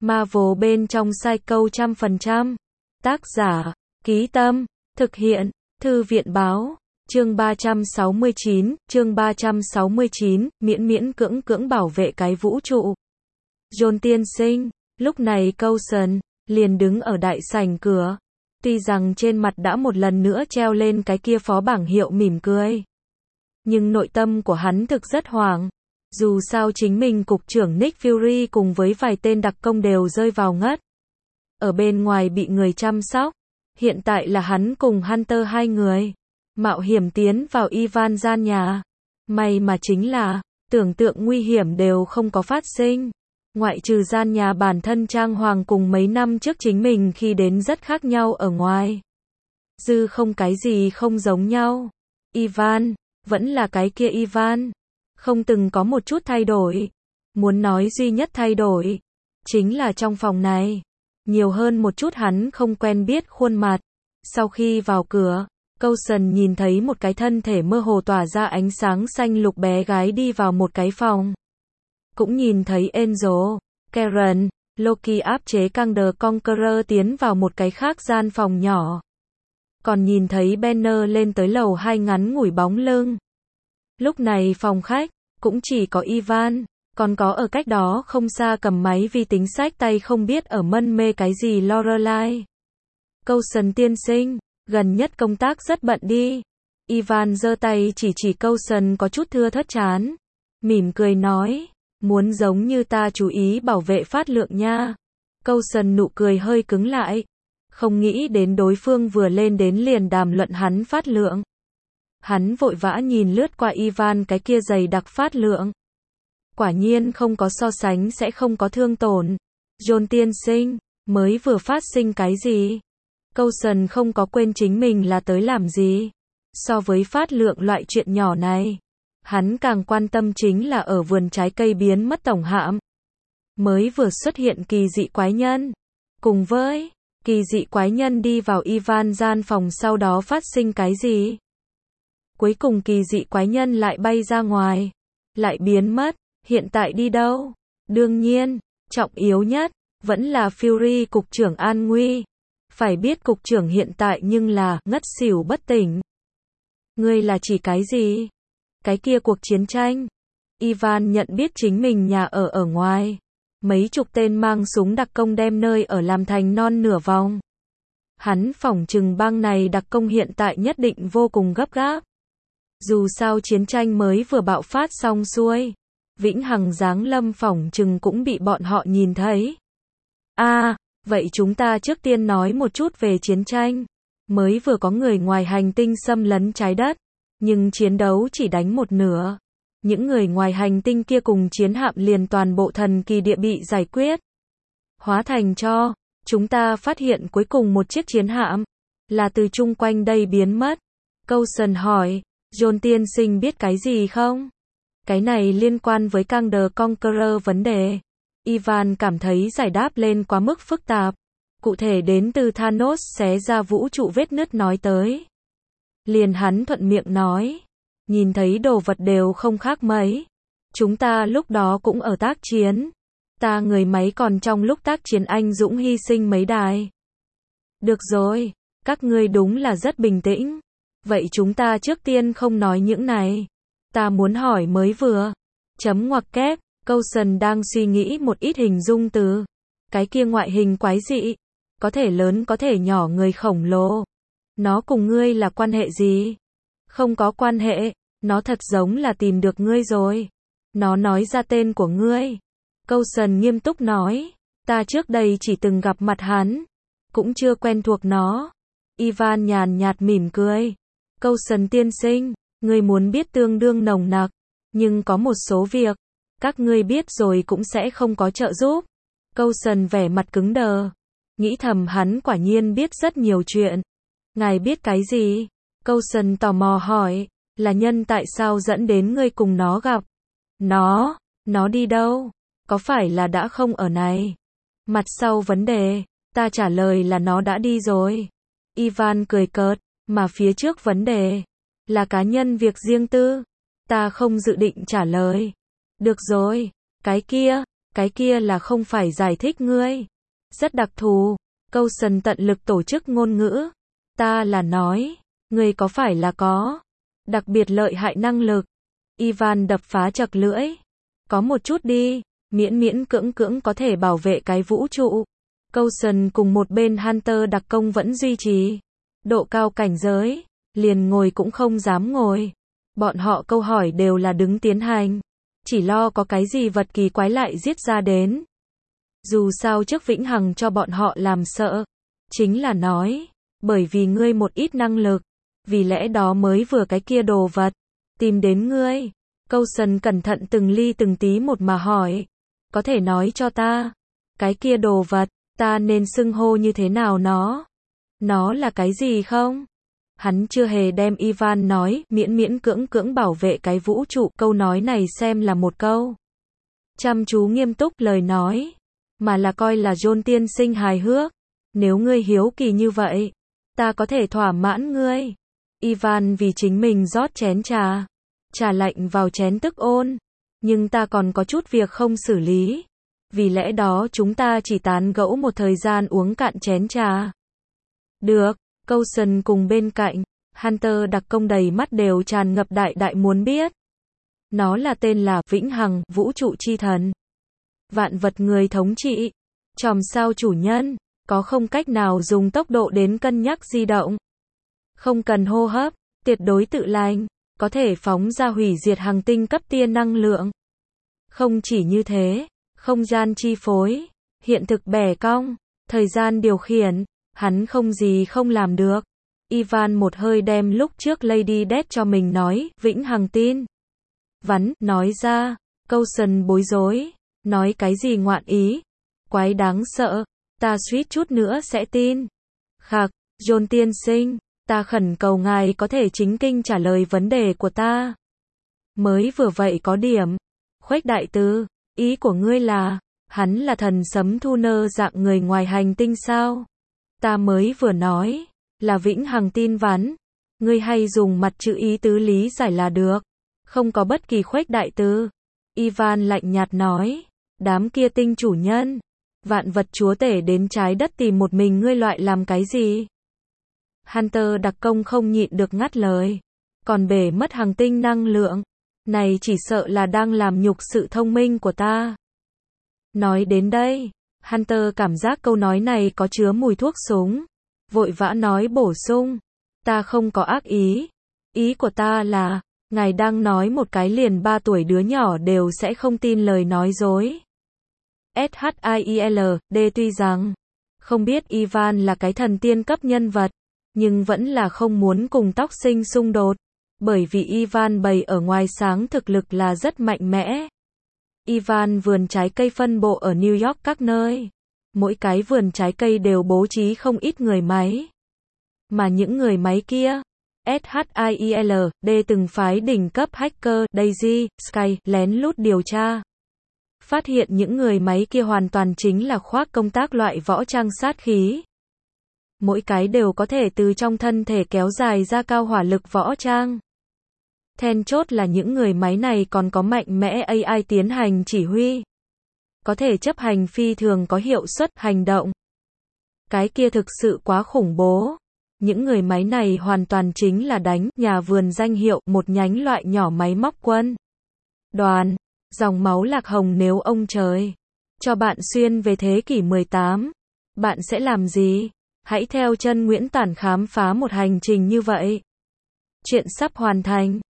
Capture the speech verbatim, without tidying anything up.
Marvel bên trong Psycho trăm phần trăm. Tác giả, Ký Tâm, thực hiện, Thư viện Báo. Chương ba trăm sáu mươi chín, chương ba trăm sáu mươi chín, miễn miễn cưỡng cưỡng bảo vệ cái vũ trụ. John tiên sinh, lúc này Coulson liền đứng ở đại sảnh cửa. Tuy rằng trên mặt đã một lần nữa treo lên cái kia phó bảng hiệu mỉm cười, nhưng nội tâm của hắn thực rất hoảng. Dù sao chính mình cục trưởng Nick Fury cùng với vài tên đặc công đều rơi vào ngất. Ở bên ngoài bị người chăm sóc. Hiện tại là hắn cùng Hunter hai người mạo hiểm tiến vào Ivan gian nhà. May mà chính là, tưởng tượng nguy hiểm đều không có phát sinh. Ngoại trừ gian nhà bản thân trang hoàng cùng mấy năm trước chính mình khi đến rất khác nhau ở ngoài. Dư không cái gì không giống nhau. Ivan, vẫn là cái kia Ivan. Không từng có một chút thay đổi. Muốn nói duy nhất thay đổi, chính là trong phòng này. Nhiều hơn một chút hắn không quen biết khuôn mặt. Sau khi vào cửa, Coulson nhìn thấy một cái thân thể mơ hồ tỏa ra ánh sáng xanh lục bé gái đi vào một cái phòng. Cũng nhìn thấy Angel, Karen, Loki áp chế Kang the Conqueror tiến vào một cái khác gian phòng nhỏ. Còn nhìn thấy Banner lên tới lầu hai ngắn ngủi bóng lưng. Lúc này phòng khách, cũng chỉ có Ivan, còn có ở cách đó không xa cầm máy vi tính sách tay không biết ở mân mê cái gì Lorelai. Coulson tiên sinh, gần nhất công tác rất bận đi. Ivan giơ tay chỉ chỉ Coulson có chút thưa thớt chán. Mỉm cười nói, muốn giống như ta chú ý bảo vệ phát lượng nha. Coulson nụ cười hơi cứng lại. Không nghĩ đến đối phương vừa lên đến liền đàm luận hắn phát lượng. Hắn vội vã nhìn lướt qua Ivan cái kia dày đặc phát lượng. Quả nhiên không có so sánh sẽ không có thương tổn. John tiên sinh, mới vừa phát sinh cái gì? Coulson không có quên chính mình là tới làm gì. So với phát lượng loại chuyện nhỏ này, hắn càng quan tâm chính là ở vườn trái cây biến mất tổng hạm. Mới vừa xuất hiện kỳ dị quái nhân. Cùng với kỳ dị quái nhân đi vào Ivan gian phòng sau đó phát sinh cái gì? Cuối cùng kỳ dị quái nhân lại bay ra ngoài. Lại biến mất. Hiện tại đi đâu? Đương nhiên, trọng yếu nhất, vẫn là Fury cục trưởng an nguy. Phải biết cục trưởng hiện tại nhưng là ngất xỉu bất tỉnh. Ngươi là chỉ cái gì? Cái kia cuộc chiến tranh. Ivan nhận biết chính mình nhà ở ở ngoài. Mấy chục tên mang súng đặc công đem nơi ở làm thành non nửa vòng. Hắn phỏng chừng bang này đặc công hiện tại nhất định vô cùng gấp gáp. Dù sao chiến tranh mới vừa bạo phát xong xuôi. Vĩnh Hằng giáng lâm phỏng chừng cũng bị bọn họ nhìn thấy. À, vậy chúng ta trước tiên nói một chút về chiến tranh. Mới vừa có người ngoài hành tinh xâm lấn trái đất, nhưng chiến đấu chỉ đánh một nửa. Những người ngoài hành tinh kia cùng chiến hạm liền toàn bộ thần kỳ địa bị giải quyết. Hóa thành cho, chúng ta phát hiện cuối cùng một chiếc chiến hạm, là từ chung quanh đây biến mất. Coulson hỏi, John tiên sinh biết cái gì không? Cái này liên quan với Kang the Conqueror vấn đề. Ivan cảm thấy giải đáp lên quá mức phức tạp. Cụ thể đến từ Thanos xé ra vũ trụ vết nứt nói tới. Liền hắn thuận miệng nói. Nhìn thấy đồ vật đều không khác mấy. Chúng ta lúc đó cũng ở tác chiến. Ta người máy còn trong lúc tác chiến anh dũng hy sinh mấy đài. Được rồi, các ngươi đúng là rất bình tĩnh. Vậy chúng ta trước tiên không nói những này. Ta muốn hỏi mới vừa. Chấm ngoặc kép, Coulson đang suy nghĩ một ít hình dung từ. Cái kia ngoại hình quái dị. Có thể lớn có thể nhỏ người khổng lồ. Nó cùng ngươi là quan hệ gì? Không có quan hệ, nó thật giống là tìm được ngươi rồi. Nó nói ra tên của ngươi. Coulson nghiêm túc nói. Ta trước đây chỉ từng gặp mặt hắn. Cũng chưa quen thuộc nó. Ivan nhàn nhạt mỉm cười. Coulson tiên sinh. Ngươi muốn biết tương đương nồng nặc, nhưng có một số việc, các ngươi biết rồi cũng sẽ không có trợ giúp. Coulson vẻ mặt cứng đờ, nghĩ thầm hắn quả nhiên biết rất nhiều chuyện. Ngài biết cái gì? Coulson tò mò hỏi, là nhân tại sao dẫn đến ngươi cùng nó gặp? Nó, nó đi đâu? Có phải là đã không ở này? Mặt sau vấn đề, ta trả lời là nó đã đi rồi. Ivan cười cợt, mà phía trước vấn đề là cá nhân việc riêng tư. Ta không dự định trả lời. Được rồi, cái kia, cái kia là không phải giải thích ngươi. Rất đặc thù. Coulson tận lực tổ chức ngôn ngữ. Ta là nói, ngươi có phải là có đặc biệt lợi hại năng lực? Ivan đập phá chật lưỡi. Có một chút đi, miễn miễn cưỡng cưỡng có thể bảo vệ cái vũ trụ. Coulson cùng một bên Hunter đặc công vẫn duy trì độ cao cảnh giới, liền ngồi cũng không dám ngồi. Bọn họ câu hỏi đều là đứng tiến hành, chỉ lo có cái gì vật kỳ quái lại giết ra đến. Dù sao trước Vĩnh Hằng cho bọn họ làm sợ, chính là nói, bởi vì ngươi một ít năng lực, vì lẽ đó mới vừa cái kia đồ vật tìm đến ngươi. Coulson cẩn thận từng ly từng tí một mà hỏi, có thể nói cho ta, cái kia đồ vật, ta nên xưng hô như thế nào nó? Nó là cái gì không? Hắn chưa hề đem Ivan nói, miễn miễn cưỡng cưỡng bảo vệ cái vũ trụ, câu nói này xem là một câu chăm chú nghiêm túc lời nói, mà là coi là John tiên sinh hài hước. Nếu ngươi hiếu kỳ như vậy, ta có thể thỏa mãn ngươi. Ivan vì chính mình rót chén trà, trà lạnh vào chén tức ôn, nhưng ta còn có chút việc không xử lý, vì lẽ đó chúng ta chỉ tán gẫu một thời gian uống cạn chén trà. Được. Coulson cùng bên cạnh, Hunter đặc công đầy mắt đều tràn ngập đại đại muốn biết. Nó là tên là Vĩnh Hằng, vũ trụ chi thần. Vạn vật người thống trị. Chòm sao chủ nhân, có không cách nào dùng tốc độ đến cân nhắc di động. Không cần hô hấp, tuyệt đối tự lành, có thể phóng ra hủy diệt hành tinh cấp tia năng lượng. Không chỉ như thế, không gian chi phối, hiện thực bẻ cong, thời gian điều khiển. Hắn không gì không làm được. Ivan một hơi đem lúc trước Lady Death cho mình nói, Vĩnh Hằng tin. Vắn, nói ra, Coulson bối rối, nói cái gì ngoạn ý, quái đáng sợ, ta suýt chút nữa sẽ tin. Khạc, John tiên sinh, ta khẩn cầu ngài có thể chính kinh trả lời vấn đề của ta. Mới vừa vậy có điểm. Khuếch đại tư, ý của ngươi là, hắn là thần sấm thu nơ dạng người ngoài hành tinh sao? Ta mới vừa nói, là Vĩnh Hằng tin vắn. Ngươi hay dùng mặt chữ ý tứ lý giải là được. Không có bất kỳ khuếch đại tư. Ivan lạnh nhạt nói, đám kia tinh chủ nhân, vạn vật chúa tể đến trái đất tìm một mình ngươi loại làm cái gì? Hunter đặc công không nhịn được ngắt lời. Còn bể mất hành tinh năng lượng. Này chỉ sợ là đang làm nhục sự thông minh của ta. Nói đến đây, Hunter cảm giác câu nói này có chứa mùi thuốc súng. Vội vã nói bổ sung. Ta không có ác ý. Ý của ta là, ngài đang nói một cái liền ba tuổi đứa nhỏ đều sẽ không tin lời nói dối. SHIELD tuy rằng, không biết Ivan là cái thần tiên cấp nhân vật, nhưng vẫn là không muốn cùng tóc sinh xung đột. Bởi vì Ivan bày ở ngoài sáng thực lực là rất mạnh mẽ. Ivan vườn trái cây phân bộ ở New York các nơi. Mỗi cái vườn trái cây đều bố trí không ít người máy. Mà những người máy kia, SHIELD từng phái đỉnh cấp hacker Daisy, Sky lén lút điều tra. Phát hiện những người máy kia hoàn toàn chính là khoác công tác loại võ trang sát khí. Mỗi cái đều có thể từ trong thân thể kéo dài ra cao hỏa lực võ trang. Then chốt là những người máy này còn có mạnh mẽ a i tiến hành chỉ huy. Có thể chấp hành phi thường có hiệu suất hành động. Cái kia thực sự quá khủng bố. Những người máy này hoàn toàn chính là đánh nhà vườn danh hiệu một nhánh loại nhỏ máy móc quân. Đoàn, dòng máu lạc hồng nếu ông trời cho bạn xuyên về thế kỷ mười tám, bạn sẽ làm gì? Hãy theo chân Nguyễn Tản khám phá một hành trình như vậy. Chuyện sắp hoàn thành.